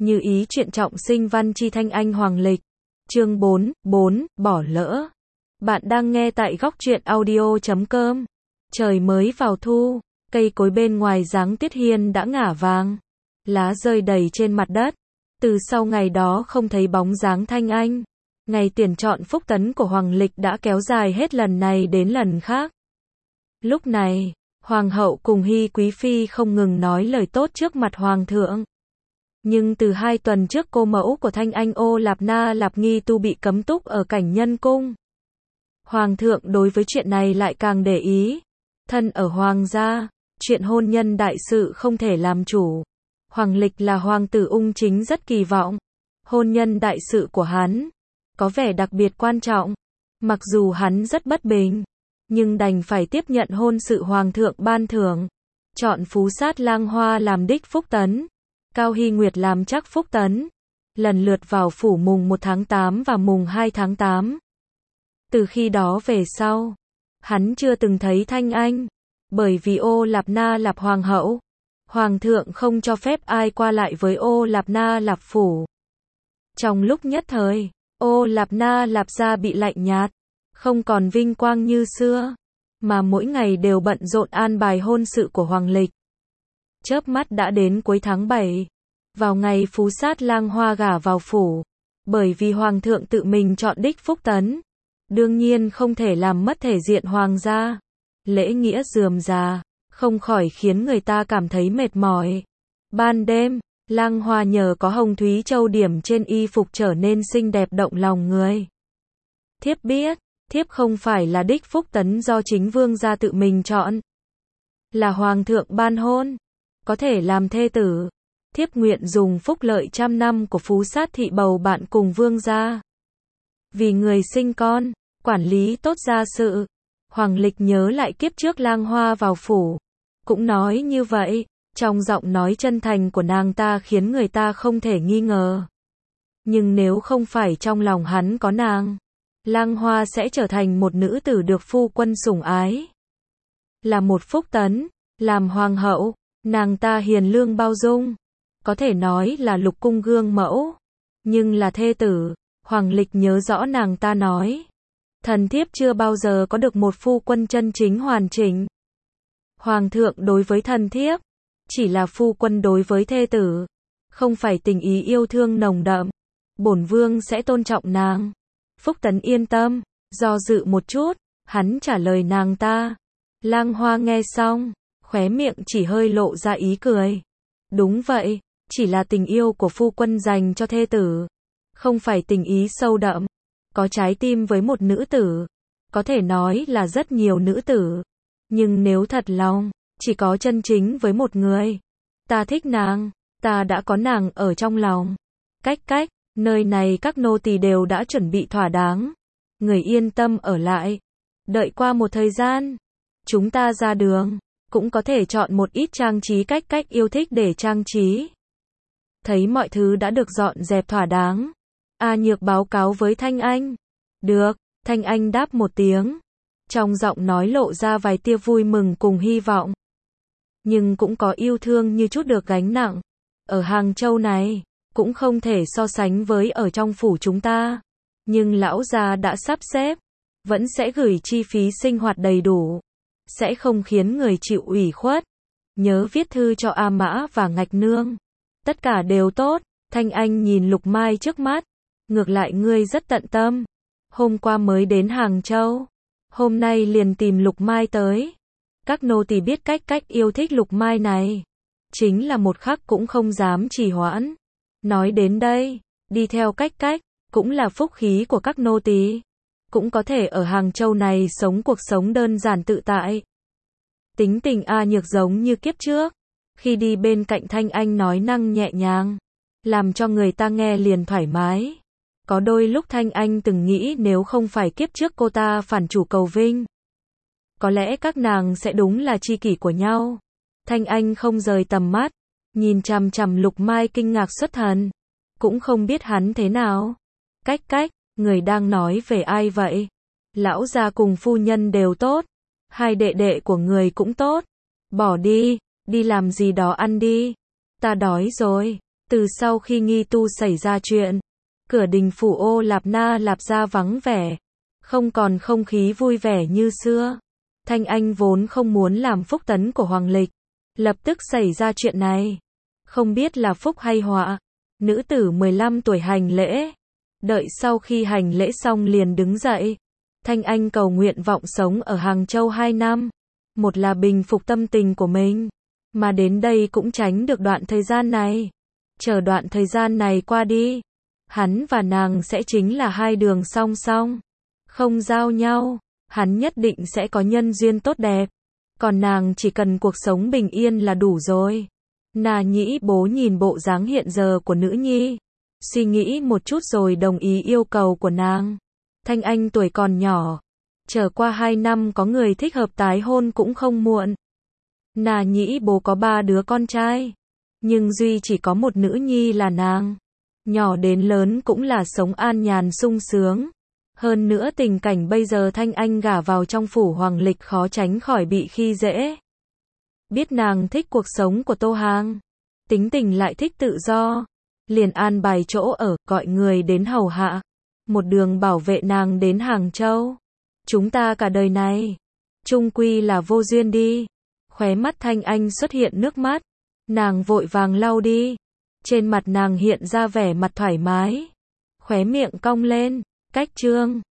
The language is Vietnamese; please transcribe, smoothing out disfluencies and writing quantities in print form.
Như ý chuyện trọng sinh văn chi Thanh Anh Hoàng Lịch. Chương 4, bỏ lỡ. Bạn đang nghe tại góc truyện audio.com. Trời mới vào thu, cây cối bên ngoài giáng tiết hiên đã ngả vàng. Lá rơi đầy trên mặt đất. Từ sau ngày đó không thấy bóng dáng Thanh Anh. Ngày tuyển chọn phúc tấn của Hoàng Lịch đã kéo dài hết lần này đến lần khác. Lúc này, Hoàng hậu cùng Hy Quý Phi không ngừng nói lời tốt trước mặt Hoàng thượng. Nhưng từ 2 tuần trước cô mẫu của Thanh Anh Ô Lạp Na Lạp Nghi Tu bị cấm túc ở Cảnh Nhân Cung. Hoàng thượng đối với chuyện này lại càng để ý. Thân ở Hoàng gia, chuyện hôn nhân đại sự không thể làm chủ. Hoàng Lịch là hoàng tử ung chính rất kỳ vọng. Hôn nhân đại sự của hắn có vẻ đặc biệt quan trọng. Mặc dù hắn rất bất bình, nhưng đành phải tiếp nhận hôn sự Hoàng thượng ban thưởng. Chọn Phú Sát Lang Hoa làm đích phúc tấn, Cao Hy Nguyệt làm chắc phúc tấn, lần lượt vào phủ mùng 1 tháng 8 và mùng 2 tháng 8. Từ khi đó về sau, hắn chưa từng thấy Thanh Anh, bởi vì Ô Lạp Na Lạp Hoàng hậu, Hoàng thượng không cho phép ai qua lại với Ô Lạp Na Lạp phủ. Trong lúc nhất thời, Ô Lạp Na Lạp gia bị lạnh nhạt, không còn vinh quang như xưa, mà mỗi ngày đều bận rộn an bài hôn sự của Hoàng Lịch. Chớp mắt đã đến cuối tháng 7, vào ngày Phú Sát Lang Hoa gả vào phủ, bởi vì Hoàng thượng tự mình chọn đích phúc tấn, đương nhiên không thể làm mất thể diện Hoàng gia. Lễ nghĩa rườm rà, không khỏi khiến người ta cảm thấy mệt mỏi. Ban đêm, Lang Hoa nhờ có hồng thúy châu điểm trên y phục trở nên xinh đẹp động lòng người. Thiếp biết, thiếp không phải là đích phúc tấn do chính vương gia tự mình chọn, là Hoàng thượng ban hôn, có thể làm thê tử. Thiếp nguyện dùng phúc lợi 100 năm của Phú Sát thị bầu bạn cùng vương gia. Vì người sinh con, quản lý tốt gia sự. Hoàng Lịch nhớ lại kiếp trước Lang Hoa vào phủ, cũng nói như vậy, trong giọng nói chân thành của nàng ta khiến người ta không thể nghi ngờ. Nhưng nếu không phải trong lòng hắn có nàng, Lang Hoa sẽ trở thành một nữ tử được phu quân sủng ái. Là một phúc tấn, làm hoàng hậu, nàng ta hiền lương bao dung, có thể nói là lục cung gương mẫu. Nhưng là thê tử, Hoàng Lịch nhớ rõ nàng ta nói, thần thiếp chưa bao giờ có được một phu quân chân chính hoàn chỉnh. Hoàng thượng đối với thần thiếp, chỉ là phu quân đối với thê tử, không phải tình ý yêu thương nồng đậm. Bổn vương sẽ tôn trọng nàng. Phúc tấn yên tâm. Do dự một chút, hắn trả lời nàng ta. Lang Hoa nghe xong, khóe miệng chỉ hơi lộ ra ý cười. Đúng vậy, chỉ là tình yêu của phu quân dành cho thê tử, không phải tình ý sâu đậm. Có trái tim với một nữ tử, có thể nói là rất nhiều nữ tử. Nhưng nếu thật lòng, chỉ có chân chính với một người. Ta thích nàng, ta đã có nàng ở trong lòng. Cách, nơi này các nô tỳ đều đã chuẩn bị thỏa đáng. Người yên tâm ở lại. Đợi qua một thời gian, chúng ta ra đường, cũng có thể chọn một ít trang trí cách yêu thích để trang trí. Thấy mọi thứ đã được dọn dẹp thỏa đáng, A Nhược báo cáo với Thanh Anh. Được, Thanh Anh đáp một tiếng. Trong giọng nói lộ ra vài tia vui mừng cùng hy vọng. Nhưng cũng có yêu thương như chút được gánh nặng. Ở Hàng Châu này, cũng không thể so sánh với ở trong phủ chúng ta. Nhưng lão gia đã sắp xếp, vẫn sẽ gửi chi phí sinh hoạt đầy đủ, sẽ không khiến người chịu ủy khuất. Nhớ viết thư cho A Mã và Ngạch Nương. Tất cả đều tốt. Thanh Anh nhìn Lục Mai trước mắt. Ngược lại ngươi rất tận tâm. Hôm qua mới đến Hàng Châu, hôm nay liền tìm Lục Mai tới. Các nô tỳ biết cách yêu thích Lục Mai này, chính là một khắc cũng không dám trì hoãn. Nói đến đây, đi theo cách cũng là phúc khí của các nô tỳ, cũng có thể ở Hàng Châu này sống cuộc sống đơn giản tự tại. Tính tình A Nhược giống như kiếp trước, khi đi bên cạnh Thanh Anh nói năng nhẹ nhàng, làm cho người ta nghe liền thoải mái. Có đôi lúc Thanh Anh từng nghĩ nếu không phải kiếp trước cô ta phản chủ cầu vinh, có lẽ các nàng sẽ đúng là tri kỷ của nhau. Thanh Anh không rời tầm mắt, nhìn chằm chằm Lục Mai kinh ngạc xuất thần, cũng không biết hắn thế nào. Cách, người đang nói về ai vậy? Lão gia cùng phu nhân đều tốt, hai đệ đệ của người cũng tốt. Bỏ đi, đi làm gì đó ăn đi. Ta đói rồi. Từ sau khi Nghi Tu xảy ra chuyện, cửa đình phủ Ô Lạp Na Lạp Gia vắng vẻ, không còn không khí vui vẻ như xưa. Thanh Anh vốn không muốn làm phúc tấn của Hoàng Lịch, lập tức xảy ra chuyện này. Không biết là phúc hay họa, nữ tử 15 tuổi hành lễ. Đợi sau khi hành lễ xong liền đứng dậy. Thanh Anh cầu nguyện vọng sống ở Hàng Châu 2 năm. Một là bình phục tâm tình của mình, mà đến đây cũng tránh được đoạn thời gian này. Chờ đoạn thời gian này qua đi, hắn và nàng sẽ chính là hai đường song song, không giao nhau. Hắn nhất định sẽ có nhân duyên tốt đẹp, còn nàng chỉ cần cuộc sống bình yên là đủ rồi. Na Nhĩ Bố nhìn bộ dáng hiện giờ của nữ nhi, suy nghĩ một chút rồi đồng ý yêu cầu của nàng. Thanh Anh tuổi còn nhỏ, chờ qua 2 năm có người thích hợp tái hôn cũng không muộn. Na Nhĩ Bố có 3 đứa con trai, nhưng duy chỉ có một nữ nhi là nàng. Nhỏ đến lớn cũng là sống an nhàn sung sướng. Hơn nữa tình cảnh bây giờ Thanh Anh gả vào trong phủ Hoàng Lịch khó tránh khỏi bị khi dễ. Biết nàng thích cuộc sống của Tô Hàng, tính tình lại thích tự do, liền an bài chỗ ở, gọi người đến hầu hạ, một đường bảo vệ nàng đến Hàng Châu. Chúng ta cả đời này, chung quy là vô duyên đi. Khóe mắt Thanh Anh xuất hiện nước mắt, nàng vội vàng lau đi. Trên mặt nàng hiện ra vẻ mặt thoải mái, khóe miệng cong lên. Cách chương